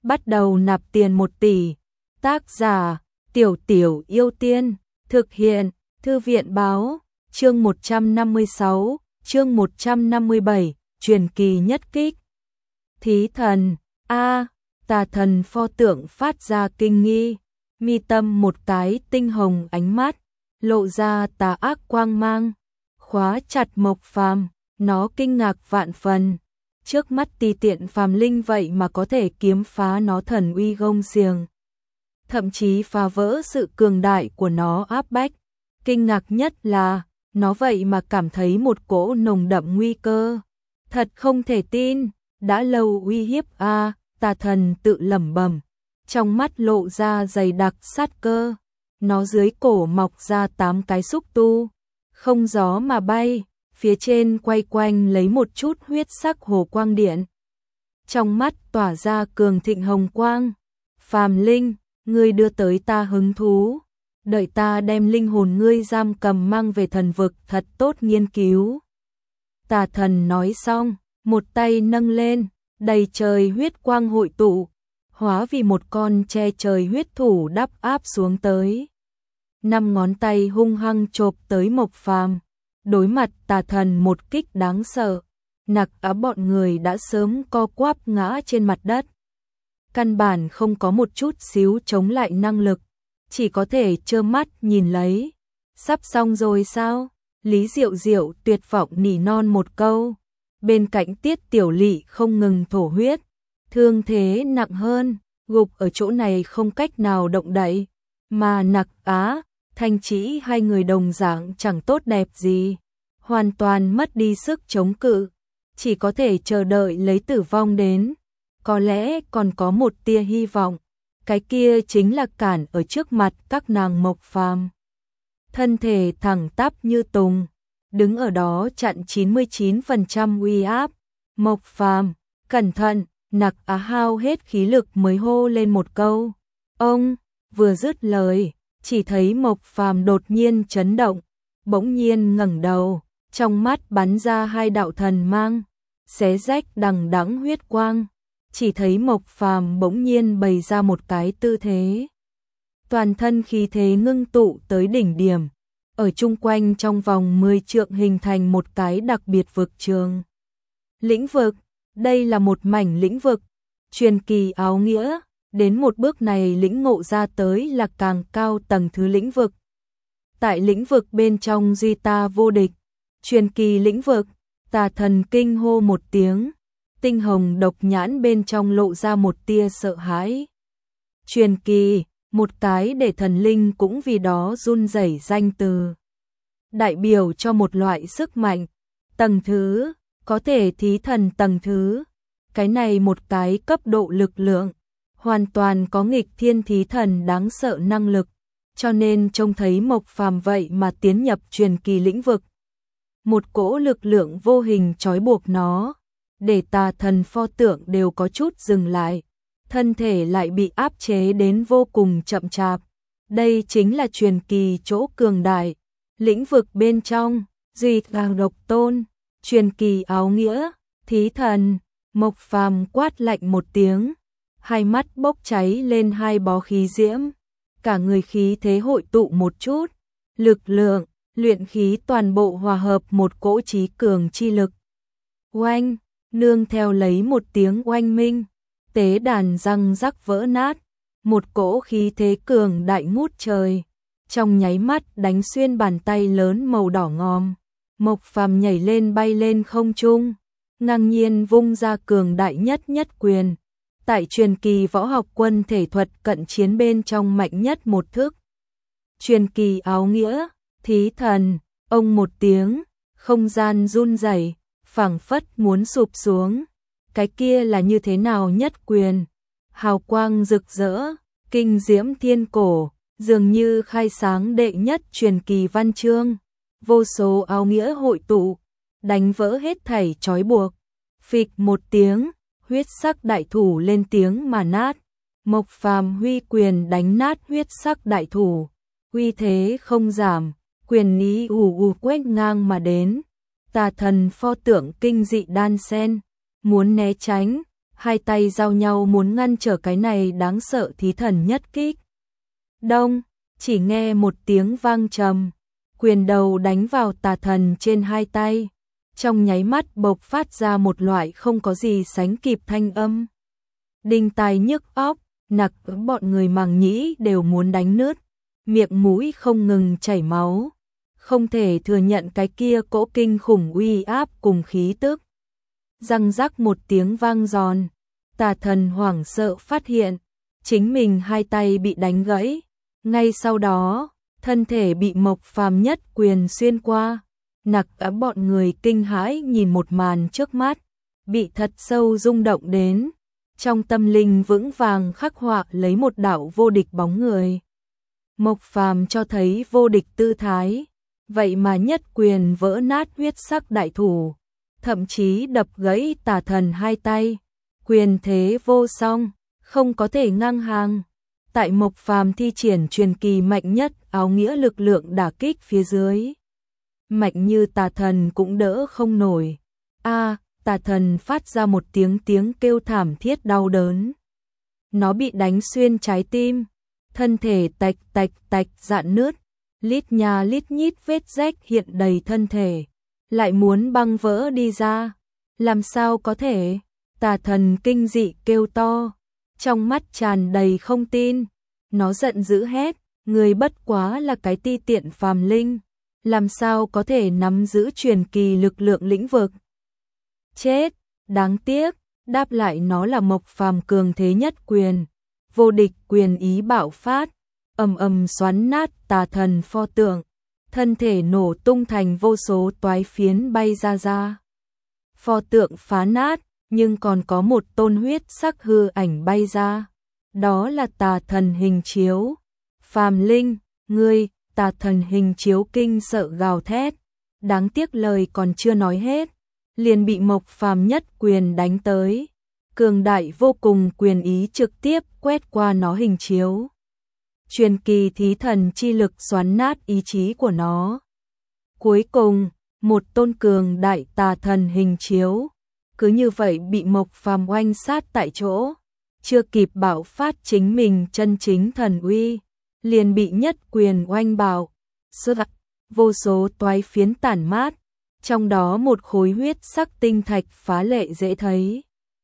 bắt đầu nạp tiền 1 tỷ. Tác giả Tiểu Tiểu Yêu Tiên. Thực hiện Thư viện Báo. Chương 156, chương 157, truyền kỳ nhất kích. Thí thần, Tà thần pho tượng phát ra kinh nghi, mi tâm một cái tinh hồng ánh mắt, lộ ra tà ác quang mang, khóa chặt Mộc Phàm, nó kinh ngạc vạn phần. Trước mắt tùy tiện phàm linh vậy mà có thể kiếm phá nó thần uy gông xiềng, thậm chí phá vỡ sự cường đại của nó áp bách. Kinh ngạc nhất là, nó vậy mà cảm thấy một cỗ nồng đậm nguy cơ. Thật không thể tin, đã lâu uy hiếp tà thần tự lẩm bẩm, trong mắt lộ ra dày đặc sát cơ. Nó dưới cổ mọc ra 8 cái xúc tu, không gió mà bay, phía trên quay quanh lấy một chút huyết sắc hồ quang điện. Trong mắt tỏa ra cường thịnh hồng quang. Phàm linh, ngươi đưa tới ta hứng thú, đợi ta đem linh hồn ngươi giam cầm mang về thần vực thật tốt nghiên cứu. Tà thần nói xong, một tay nâng lên, đầy trời huyết quang hội tụ, hóa vì một con che trời huyết thủ đắp áp xuống tới. 5 ngón tay hung hăng chộp tới Mộc Phàm. Đối mặt tà thần một kích đáng sợ, Nặc Á bọn người đã sớm co quắp ngã trên mặt đất. Căn bản không có một chút xíu chống lại năng lực, chỉ có thể trơ mắt nhìn lấy. Sắp xong rồi sao? Lý Diệu Diệu tuyệt vọng nỉ non một câu. Bên cạnh Tiết Tiểu Lị không ngừng thổ huyết, thương thế nặng hơn, gục ở chỗ này không cách nào động đậy. Mà Nặc Á, Thanh Chỉ hai người đồng dạng chẳng tốt đẹp gì, hoàn toàn mất đi sức chống cự, chỉ có thể chờ đợi lấy tử vong đến. Có lẽ còn có một tia hy vọng, cái kia chính là cản ở trước mặt các nàng Mộc Phàm. Thân thể thẳng tắp như tùng, đứng ở đó chặn 99% uy áp. Mộc Phàm, cẩn thận, Nặc Á hao hết khí lực mới hô lên một câu. Ông, vừa dứt lời, chỉ thấy Mộc Phàm đột nhiên chấn động, bỗng nhiên ngẩng đầu, trong mắt bắn ra 2 đạo thần mang, xé rách đằng đẵng huyết quang. Chỉ thấy Mộc Phàm bỗng nhiên bày ra một cái tư thế, toàn thân khí thế ngưng tụ tới đỉnh điểm, ở chung quanh trong vòng 10 trượng hình thành một cái đặc biệt vực trường. Lĩnh vực, đây là một mảnh lĩnh vực, truyền kỳ áo nghĩa, đến một bước này lĩnh ngộ ra tới là càng cao tầng thứ lĩnh vực. Tại lĩnh vực bên trong duy ta vô địch, truyền kỳ lĩnh vực. Tà thần kinh hô một tiếng, tinh hồng độc nhãn bên trong lộ ra một tia sợ hãi. Truyền kỳ, một cái để thần linh cũng vì đó run rẩy danh từ, đại biểu cho một loại sức mạnh. Tầng thứ, có thể thí thần tầng thứ, cái này một cái cấp độ lực lượng, hoàn toàn có nghịch thiên thí thần đáng sợ năng lực, cho nên trông thấy Mộc Phàm vậy mà tiến nhập truyền kỳ lĩnh vực. Một cỗ lực lượng vô hình trói buộc nó, để tà thần pho tượng đều có chút dừng lại, thân thể lại bị áp chế đến vô cùng chậm chạp. Đây chính là truyền kỳ chỗ cường đại, lĩnh vực bên trong, duy càng độc tôn, truyền kỳ áo nghĩa, thí thần. Mộc Phàm quát lạnh một tiếng, hai mắt bốc cháy lên 2 bó khí diễm, cả người khí thế hội tụ một chút, lực lượng, luyện khí toàn bộ hòa hợp một cỗ trí cường chi lực. Oanh, nương theo lấy một tiếng oanh minh, tế đàn răng rắc vỡ nát, một cỗ khí thế cường đại ngút trời, trong nháy mắt đánh xuyên bàn tay lớn màu đỏ ngòm. Mộc Phàm nhảy lên bay lên không trung, ngang nhiên vung ra cường đại nhất quyền, tại truyền kỳ võ học quân thể thuật cận chiến bên trong mạnh nhất một thức. Truyền kỳ áo nghĩa, thí thần, ông một tiếng, không gian run rẩy, phảng phất muốn sụp xuống. Cái kia là như thế nào nhất quyền? Hào quang rực rỡ, kinh diễm thiên cổ, dường như khai sáng đệ nhất truyền kỳ văn chương. Vô số áo nghĩa hội tụ, đánh vỡ hết thảy trói buộc. Phịch một tiếng, huyết sắc đại thủ lên tiếng mà nát. Mộc Phàm huy quyền đánh nát huyết sắc đại thủ, uy thế không giảm, quyền ý quét ngang mà đến. Tà thần pho tượng kinh dị đan sen, muốn né tránh, hai tay giao nhau muốn ngăn trở cái này đáng sợ thí thần nhất kích. Đông, chỉ nghe một tiếng vang trầm, quyền đầu đánh vào tà thần trên hai tay, trong nháy mắt bộc phát ra một loại không có gì sánh kịp thanh âm. Đinh tai nhức óc, nặc bọn người màng nhĩ đều muốn đánh nứt, miệng mũi không ngừng chảy máu, không thể thừa nhận cái kia cỗ kinh khủng uy áp cùng khí tức. Răng rắc một tiếng vang giòn, tà thần hoảng sợ phát hiện, chính mình hai tay bị đánh gãy, ngay sau đó, thân thể bị Mộc Phàm nhất quyền xuyên qua. Nặc bọn người kinh hãi nhìn một màn trước mắt, bị thật sâu rung động đến, trong tâm linh vững vàng khắc họa lấy một đạo vô địch bóng người. Mộc Phàm cho thấy vô địch tư thái, vậy mà nhất quyền vỡ nát huyết sắc đại thủ, thậm chí đập gãy tà thần hai tay, quyền thế vô song, không có thể ngang hàng. Tại Mộc Phàm thi triển truyền kỳ mạnh nhất áo nghĩa lực lượng đả kích phía dưới, mạnh như tà thần cũng đỡ không nổi. Tà thần phát ra một tiếng kêu thảm thiết đau đớn. Nó bị đánh xuyên trái tim, thân thể tạch tạch tạch rạn nứt, lít nha lít nhít vết rách hiện đầy thân thể, lại muốn băng vỡ đi ra. Làm sao có thể? Tà thần kinh dị kêu to, trong mắt tràn đầy không tin. Nó giận dữ hét, người bất quá là cái ti tiện phàm linh, làm sao có thể nắm giữ truyền kỳ lực lượng lĩnh vực. Chết, đáng tiếc, đáp lại nó là Mộc Phàm cường thế nhất quyền, vô địch quyền ý bạo phát, ầm ầm xoắn nát tà thần pho tượng, thân thể nổ tung thành vô số toái phiến bay ra. Pho tượng phá nát, nhưng còn có một tôn huyết sắc hư ảnh bay ra, đó là tà thần hình chiếu. Phàm linh, ngươi, tà thần hình chiếu kinh sợ gào thét, đáng tiếc lời còn chưa nói hết, liền bị Mộc Phàm nhất quyền đánh tới, cường đại vô cùng quyền ý trực tiếp quét qua nó hình chiếu. Truyền kỳ thí thần chi lực xoắn nát ý chí của nó. Cuối cùng, một tôn cường đại tà thần hình chiếu, cứ như vậy bị Mộc Phàm oanh sát tại chỗ, chưa kịp bạo phát chính mình chân chính thần uy, liền bị nhất quyền oanh bạo, vô số toái phiến tản mát, trong đó một khối huyết sắc tinh thạch phá lệ dễ thấy,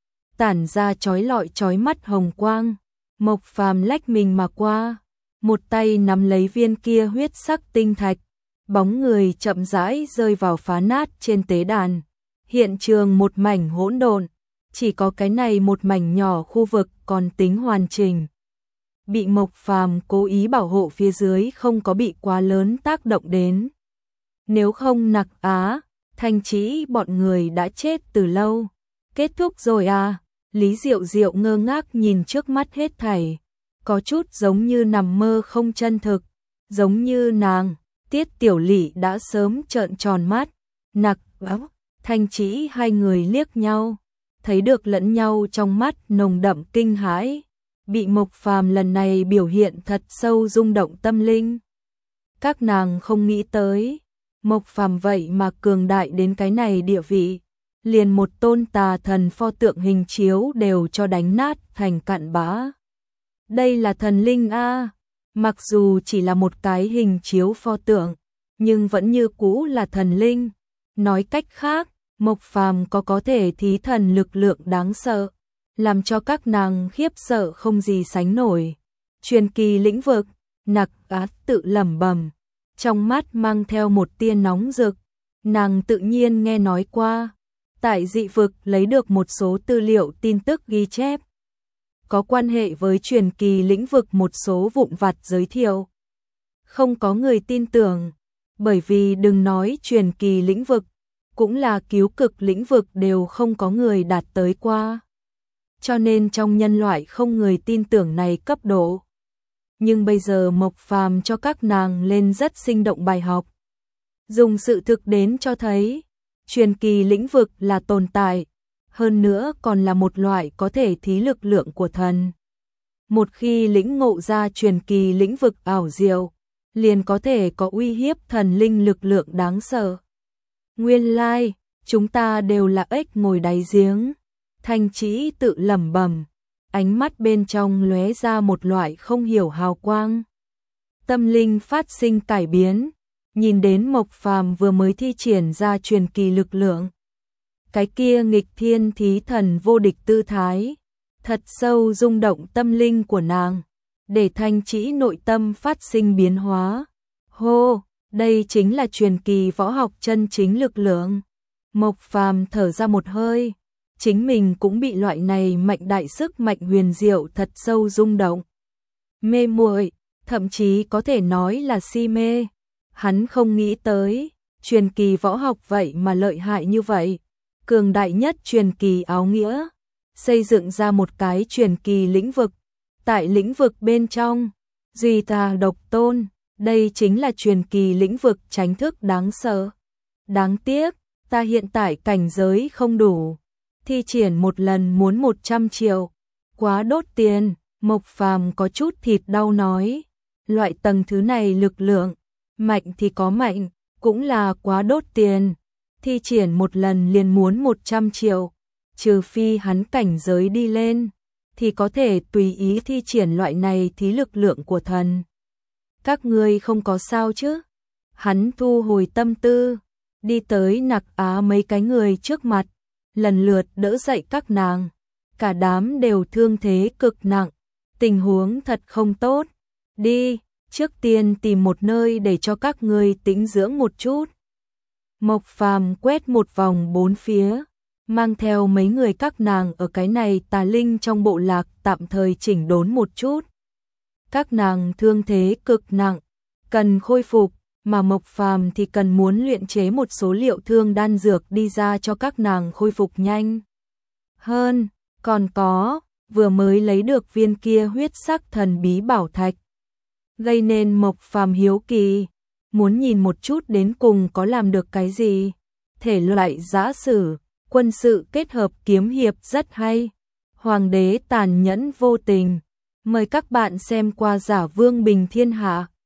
tản ra chói lọi chói mắt hồng quang. Mộc Phàm lách mình mà qua, một tay nắm lấy viên kia huyết sắc tinh thạch, bóng người chậm rãi rơi vào phá nát trên tế đàn. Hiện trường một mảnh hỗn độn, chỉ có cái này một mảnh nhỏ khu vực còn tính hoàn chỉnh. Bị Mộc Phàm cố ý bảo hộ phía dưới không có bị quá lớn tác động đến. Nếu không Nặc Á, Thanh Trĩ bọn người đã chết từ lâu. Kết thúc rồi à? Lý Diệu Diệu ngơ ngác nhìn trước mắt hết thảy, có chút giống như nằm mơ không chân thực, giống như nàng, Tiết Tiểu Lỵ đã sớm trợn tròn mắt. Nặc Á, Thanh Trĩ hai người liếc nhau, thấy được lẫn nhau trong mắt nồng đậm kinh hãi, bị Mộc Phàm lần này biểu hiện thật sâu rung động tâm linh. Các nàng không nghĩ tới, Mộc Phàm vậy mà cường đại đến cái này địa vị, liền một tôn tà thần pho tượng hình chiếu đều cho đánh nát thành cặn bã. Đây là thần linh a, mặc dù chỉ là một cái hình chiếu pho tượng, nhưng vẫn như cũ là thần linh. Nói cách khác, Mộc Phàm có thể thí thần lực lượng đáng sợ, làm cho các nàng khiếp sợ không gì sánh nổi. Truyền kỳ lĩnh vực, Nặc Á tự lẩm bẩm, trong mắt mang theo một tia nóng rực. Nàng tự nhiên nghe nói qua, tại dị vực lấy được một số tư liệu tin tức ghi chép, có quan hệ với truyền kỳ lĩnh vực một số vụn vặt giới thiệu. Không có người tin tưởng, bởi vì đừng nói truyền kỳ lĩnh vực, cũng là cứu cực lĩnh vực đều không có người đạt tới qua. Cho nên trong nhân loại không người tin tưởng này cấp độ. Nhưng bây giờ Mộc Phàm cho các nàng lên rất sinh động bài học. Dùng sự thực đến cho thấy, truyền kỳ lĩnh vực là tồn tại, hơn nữa còn là một loại có thể thí lực lượng của thần. Một khi lĩnh ngộ ra truyền kỳ lĩnh vực ảo diệu, liền có thể có uy hiếp thần linh lực lượng đáng sợ. Nguyên lai, chúng ta đều là ếch ngồi đáy giếng. Thanh Trĩ tự lẩm bẩm, ánh mắt bên trong lóe ra một loại không hiểu hào quang. Tâm linh phát sinh cải biến, nhìn đến Mộc Phàm vừa mới thi triển ra truyền kỳ lực lượng. Cái kia nghịch thiên thí thần vô địch tư thái, thật sâu rung động tâm linh của nàng, để Thanh Trĩ nội tâm phát sinh biến hóa. Hô, đây chính là truyền kỳ võ học chân chính lực lượng. Mộc Phàm thở ra một hơi, chính mình cũng bị loại này mạnh đại sức mạnh huyền diệu thật sâu rung động. Mê muội, thậm chí có thể nói là si mê. Hắn không nghĩ tới, truyền kỳ võ học vậy mà lợi hại như vậy. Cường đại nhất truyền kỳ áo nghĩa, xây dựng ra một cái truyền kỳ lĩnh vực. Tại lĩnh vực bên trong, duy ta độc tôn, đây chính là truyền kỳ lĩnh vực tránh thức đáng sợ. Đáng tiếc, ta hiện tại cảnh giới không đủ. Thi triển một lần muốn 100 triệu. Quá đốt tiền, Mộc Phàm có chút thịt đau nói. Loại tầng thứ này lực lượng, mạnh thì có mạnh, cũng là quá đốt tiền. Thi triển một lần liền muốn 100 triệu. Trừ phi hắn cảnh giới đi lên, thì có thể tùy ý thi triển loại này thí lực lượng của thần. Các ngươi không có sao chứ? Hắn thu hồi tâm tư, đi tới Nặc Á mấy cái người trước mặt, lần lượt đỡ dậy các nàng. Cả đám đều thương thế cực nặng, tình huống thật không tốt. Đi, trước tiên tìm một nơi để cho các ngươi tĩnh dưỡng một chút. Mộc Phàm quét một vòng bốn phía, mang theo mấy người các nàng ở cái này tà linh trong bộ lạc tạm thời chỉnh đốn một chút. Các nàng thương thế cực nặng, cần khôi phục, mà Mộc Phàm thì cần muốn luyện chế một số liệu thương đan dược đi ra cho các nàng khôi phục nhanh hơn. Còn có, vừa mới lấy được viên kia huyết sắc thần bí bảo thạch, gây nên Mộc Phàm hiếu kỳ, muốn nhìn một chút đến cùng có làm được cái gì. Thể loại giã sử, quân sự kết hợp kiếm hiệp rất hay. Hoàng đế tàn nhẫn vô tình. Mời các bạn xem qua Giả Vương Bình Thiên Hạ.